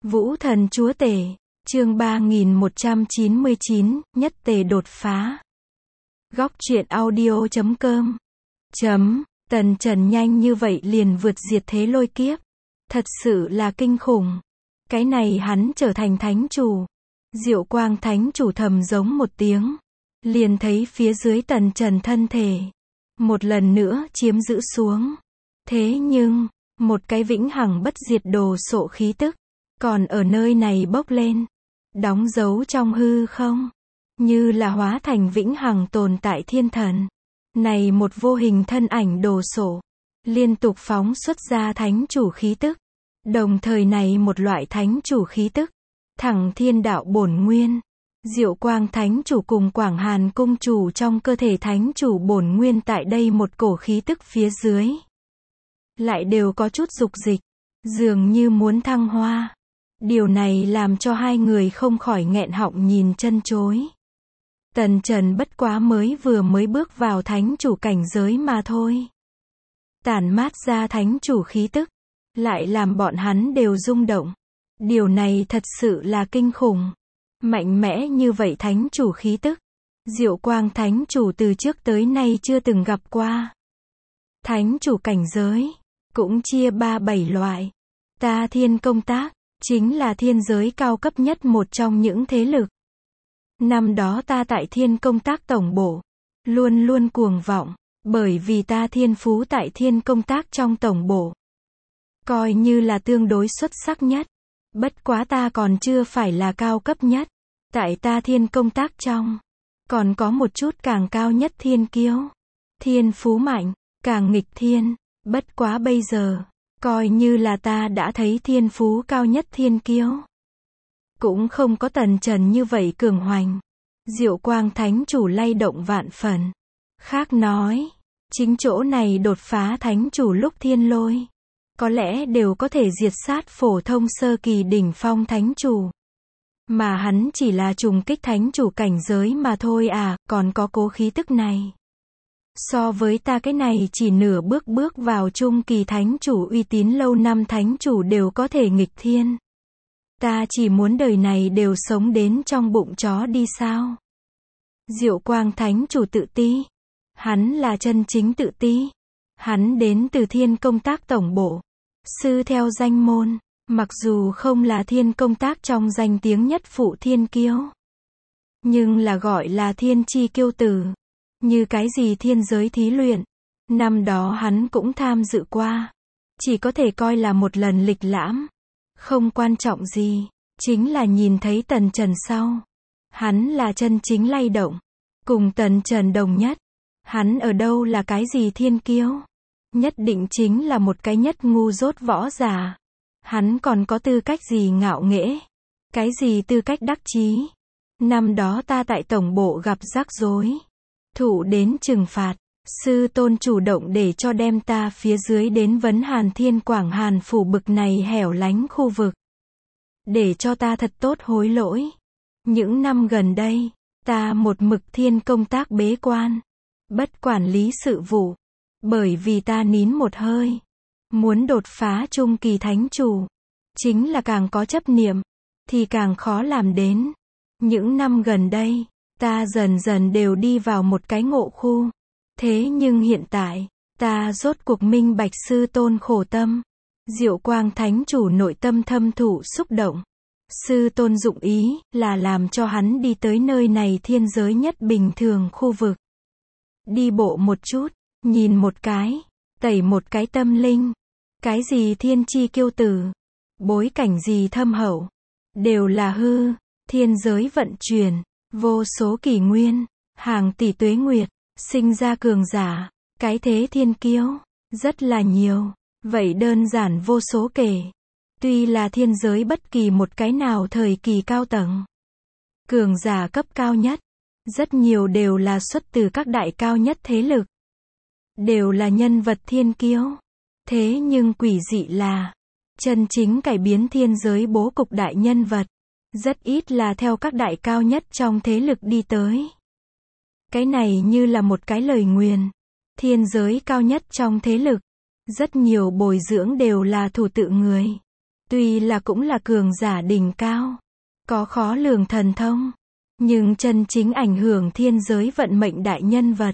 Vũ thần chúa tể, chương 3199, nhất tề đột phá. Góc truyện audio.com. Tần Trần nhanh như vậy liền vượt diệt thế lôi kiếp. Thật sự là kinh khủng. Cái này hắn trở thành thánh chủ. Diệu Quang thánh chủ thầm giống một tiếng. Liền thấy phía dưới Tần Trần thân thể. Một lần nữa chiếm giữ xuống. Thế nhưng, một cái vĩnh hằng bất diệt đồ sộ khí tức. Còn ở nơi này bốc lên. Đóng dấu trong hư không. Như là hóa thành vĩnh hằng tồn tại thiên thần. Này một vô hình thân ảnh đồ sộ. Liên tục phóng xuất ra thánh chủ khí tức. Đồng thời này một loại thánh chủ khí tức. Thẳng thiên đạo bổn nguyên. Diệu Quang thánh chủ cùng Quảng Hàn cung chủ trong cơ thể thánh chủ bổn nguyên tại đây một cổ khí tức phía dưới. Lại đều có chút dục dịch. Dường như muốn thăng hoa. Điều này làm cho hai người không khỏi nghẹn họng nhìn chân chối. Tần Trần bất quá mới bước vào thánh chủ cảnh giới mà thôi. Tản mát ra thánh chủ khí tức. Lại làm bọn hắn đều rung động. Điều này thật sự là kinh khủng. Mạnh mẽ như vậy thánh chủ khí tức. Diệu Quang thánh chủ từ trước tới nay chưa từng gặp qua. Thánh chủ cảnh giới. Cũng chia 3-7 loại. Ta Thiên Công Tác. Chính là thiên giới cao cấp nhất một trong những thế lực. Năm đó ta tại Thiên Công Tác tổng bộ. Luôn luôn cuồng vọng. Bởi vì ta thiên phú tại Thiên Công Tác trong tổng bộ. Coi như là tương đối xuất sắc nhất. Bất quá ta còn chưa phải là cao cấp nhất. Tại ta Thiên Công Tác trong. Còn có một chút càng cao nhất thiên kiêu. Thiên phú mạnh. Càng nghịch thiên. Bất quá bây giờ. Coi như là ta đã thấy thiên phú cao nhất thiên kiêu. Cũng không có Tần Trần như vậy cường hoành. Diệu Quang thánh chủ lay động vạn phần. Khác nói. Chính chỗ này đột phá thánh chủ lúc thiên lôi. Có lẽ đều có thể diệt sát phổ thông sơ kỳ đỉnh phong thánh chủ. Mà hắn chỉ là trùng kích thánh chủ cảnh giới mà thôi à, còn có cố khí tức này. So với ta cái này chỉ nửa bước vào trung kỳ thánh chủ uy tín lâu năm thánh chủ đều có thể nghịch thiên. Ta chỉ muốn đời này đều sống đến trong bụng chó đi sao. Diệu Quang thánh chủ tự ti. Hắn là chân chính tự ti. Hắn đến từ Thiên Công Tác tổng bộ. Sư theo danh môn. Mặc dù không là Thiên Công Tác trong danh tiếng nhất phụ thiên kiêu. Nhưng là gọi là thiên chi kiêu tử. Như cái gì thiên giới thí luyện. Năm đó hắn cũng tham dự qua. Chỉ có thể coi là một lần lịch lãm. Không quan trọng gì. Chính là nhìn thấy Tần Trần sau. Hắn là chân chính lay động. Cùng Tần Trần đồng nhất. Hắn ở đâu là cái gì thiên kiêu. Nhất định chính là một cái nhất ngu dốt võ giả. Hắn còn có tư cách gì ngạo nghễ. Cái gì tư cách đắc chí. Năm đó ta tại tổng bộ gặp rắc rối. Thụ đến trừng phạt. Sư tôn chủ động để cho đem ta phía dưới đến Vấn Hàn Thiên Quảng Hàn phủ bực này hẻo lánh khu vực. Để cho ta thật tốt hối lỗi. Những năm gần đây, ta một mực Thiên Công Tác bế quan. Bất quản lý sự vụ. Bởi vì ta nín một hơi. Muốn đột phá trung kỳ thánh chủ. Chính là càng có chấp niệm. Thì càng khó làm đến. Những năm gần đây. Ta dần dần đều đi vào một cái ngộ khu. Thế nhưng hiện tại, ta rốt cuộc minh bạch sư tôn khổ tâm. Diệu Quang thánh chủ nội tâm thâm thụ xúc động. Sư tôn dụng ý là làm cho hắn đi tới nơi này thiên giới nhất bình thường khu vực. Đi bộ một chút, nhìn một cái, tẩy một cái tâm linh. Cái gì thiên chi kiêu tử, bối cảnh gì thâm hậu, đều là hư, thiên giới vận chuyển. Vô số kỷ nguyên, hàng tỷ tuế nguyệt, sinh ra cường giả, cái thế thiên kiêu, rất là nhiều, vậy đơn giản vô số kể. Tuy là thiên giới bất kỳ một cái nào thời kỳ cao tầng, cường giả cấp cao nhất, rất nhiều đều là xuất từ các đại cao nhất thế lực. Đều là nhân vật thiên kiêu. Thế nhưng quỷ dị là, chân chính cải biến thiên giới bố cục đại nhân vật. Rất ít là theo các đại cao nhất trong thế lực đi tới. Cái này như là một cái lời nguyền. Thiên giới cao nhất trong thế lực. Rất nhiều bồi dưỡng đều là thủ tự người. Tuy là cũng là cường giả đỉnh cao, có khó lường thần thông, nhưng chân chính ảnh hưởng thiên giới vận mệnh đại nhân vật,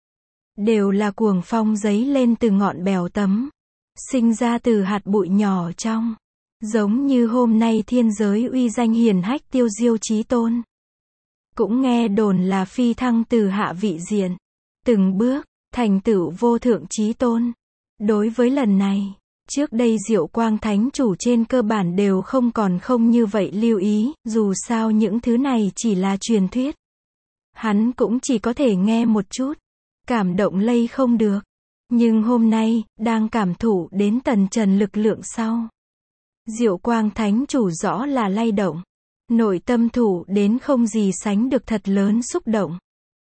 đều là cuồng phong giấy lên từ ngọn bèo tấm, sinh ra từ hạt bụi nhỏ trong. Giống như hôm nay thiên giới uy danh hiển hách Tiêu Diêu Chí Tôn, cũng nghe đồn là phi thăng từ hạ vị diện, từng bước thành tựu vô thượng chí tôn. Đối với lần này, trước đây Diệu Quang Thánh Chủ trên cơ bản đều không như vậy lưu ý, dù sao những thứ này chỉ là truyền thuyết. Hắn cũng chỉ có thể nghe một chút, cảm động lây không được. Nhưng hôm nay, đang cảm thụ đến tần trần lực lượng sau, Diệu Quang Thánh Chủ rõ là lay động, nội tâm thủ đến không gì sánh được thật lớn xúc động.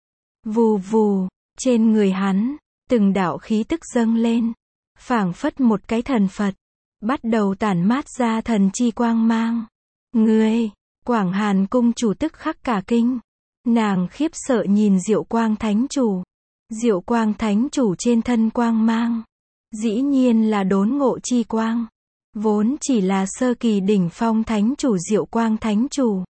Vù vù, trên người hắn, từng đạo khí tức dâng lên, phảng phất một cái thần Phật, bắt đầu tản mát ra thần chi quang mang. Ngươi, Quảng Hàn cung chủ tức khắc cả kinh, nàng khiếp sợ nhìn Diệu Quang Thánh Chủ. Diệu Quang Thánh Chủ trên thân quang mang, dĩ nhiên là đốn ngộ chi quang, vốn chỉ là sơ kỳ đỉnh phong Thánh Chủ Diệu Quang Thánh Chủ.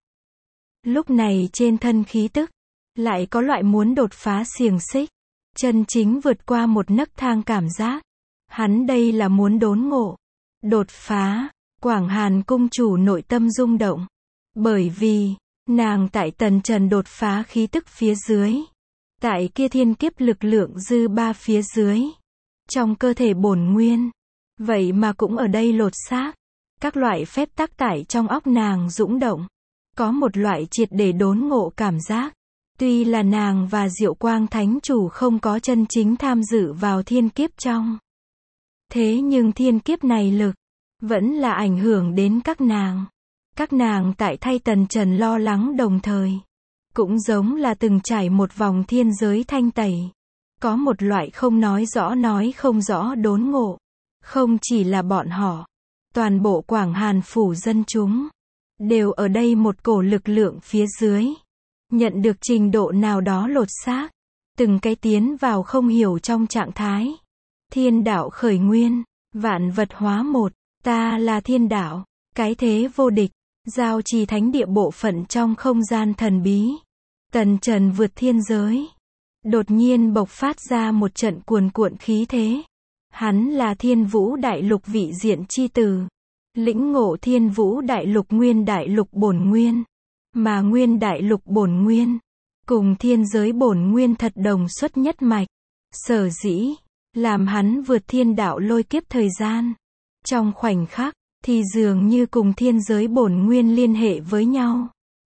Lúc này trên thân khí tức, lại có loại muốn đột phá xiềng xích, chân chính vượt qua một nấc thang cảm giác. Hắn đây là muốn đốn ngộ, đột phá. Quảng Hàn cung chủ nội tâm rung động, bởi vì, nàng tại tần trần đột phá khí tức phía dưới, tại kia thiên kiếp lực lượng dư ba phía dưới, trong cơ thể bổn nguyên, vậy mà cũng ở đây lột xác. Các loại phép tắc tại trong óc nàng dũng động, có một loại triệt để đốn ngộ cảm giác. Tuy là nàng và Diệu Quang Thánh Chủ không có chân chính tham dự vào thiên kiếp trong, thế nhưng thiên kiếp này lực, vẫn là ảnh hưởng đến các nàng. Các nàng tại thay tần trần lo lắng đồng thời, cũng giống là từng trải một vòng thiên giới thanh tẩy. Có một loại không nói không rõ đốn ngộ. Không chỉ là bọn họ, toàn bộ Quảng Hàn phủ dân chúng, đều ở đây một cổ lực lượng phía dưới, nhận được trình độ nào đó lột xác, từng cái tiến vào không hiểu trong trạng thái. Thiên đạo khởi nguyên, vạn vật hóa một, ta là thiên đạo, cái thế vô địch, giao trì thánh địa bộ phận trong không gian thần bí. Tần trần vượt thiên giới, đột nhiên bộc phát ra một trận cuồn cuộn khí thế. Hắn là Thiên Vũ Đại Lục vị diện chi tử, lĩnh ngộ Thiên Vũ Đại Lục nguyên đại lục bổn nguyên, mà nguyên đại lục bổn nguyên, cùng thiên giới bổn nguyên thật đồng xuất nhất mạch. Sở dĩ, làm hắn vượt thiên đạo lôi kiếp thời gian, trong khoảnh khắc, thì dường như cùng thiên giới bổn nguyên liên hệ với nhau.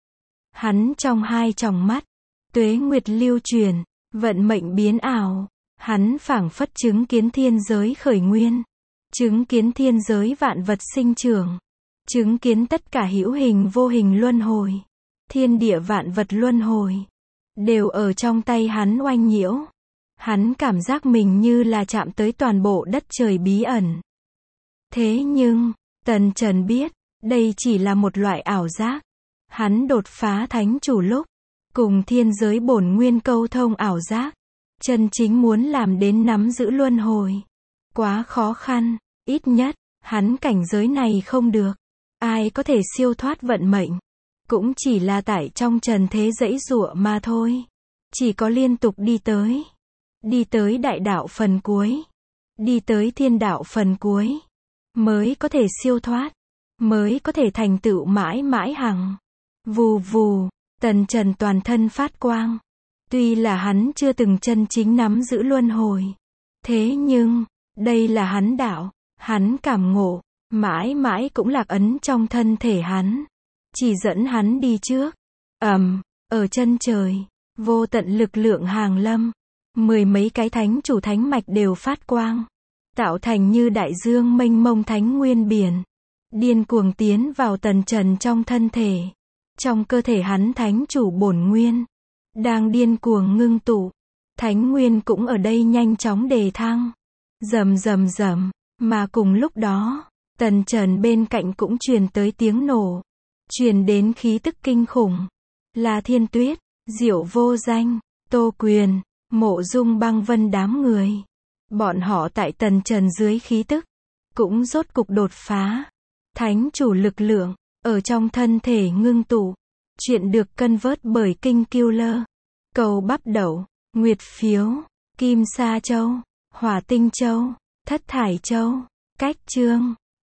Hắn trong hai tròng mắt, tuế nguyệt lưu truyền, vận mệnh biến ảo. Hắn phảng phất chứng kiến thiên giới khởi nguyên, chứng kiến thiên giới vạn vật sinh trưởng, chứng kiến tất cả hữu hình vô hình luân hồi, thiên địa vạn vật luân hồi, đều ở trong tay hắn oanh nhiễu. Hắn cảm giác mình như là chạm tới toàn bộ đất trời bí ẩn. Thế nhưng, tần trần biết, đây chỉ là một loại ảo giác. Hắn đột phá thánh chủ lúc, cùng thiên giới bổn nguyên câu thông ảo giác. Chân chính muốn làm đến nắm giữ luân hồi, quá khó khăn, ít nhất, hắn cảnh giới này không được. Ai có thể siêu thoát vận mệnh, cũng chỉ là tại trong trần thế giãy giụa mà thôi. Chỉ có liên tục đi tới đại đạo phần cuối, đi tới thiên đạo phần cuối, mới có thể siêu thoát, mới có thể thành tựu mãi mãi hằng. Vù vù, tần trần toàn thân phát quang. Tuy là hắn chưa từng chân chính nắm giữ luân hồi, thế nhưng, đây là hắn đạo, hắn cảm ngộ, mãi mãi cũng lạc ấn trong thân thể hắn, chỉ dẫn hắn đi trước. Ở chân trời, vô tận lực lượng hàng lâm, mười mấy cái thánh chủ thánh mạch đều phát quang, tạo thành như đại dương mênh mông thánh nguyên biển, điên cuồng tiến vào tần trần trong thân thể. Trong cơ thể hắn thánh chủ bổn nguyên đang điên cuồng ngưng tụ, thánh nguyên cũng ở đây nhanh chóng đề thăng. Rầm rầm rầm, mà cùng lúc đó, tần trần bên cạnh cũng truyền tới tiếng nổ, truyền đến khí tức kinh khủng. Là Thiên Tuyết, Diệu Vô Danh, Tô Quyền, Mộ Dung Băng Vân đám người. Bọn họ tại tần trần dưới khí tức, cũng rốt cục đột phá. Thánh chủ lực lượng, ở trong thân thể ngưng tụ. Chuyện được cân vớt bởi Kinh Killer. Cầu bắp đậu, nguyệt phiếu, kim sa châu, hỏa tinh châu, thất thải châu. Cách chương